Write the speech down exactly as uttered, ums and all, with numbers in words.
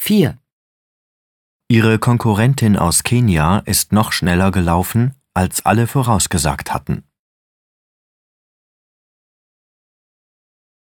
vier. Ihre Konkurrentin aus Kenia ist noch schneller gelaufen, als alle vorausgesagt hatten.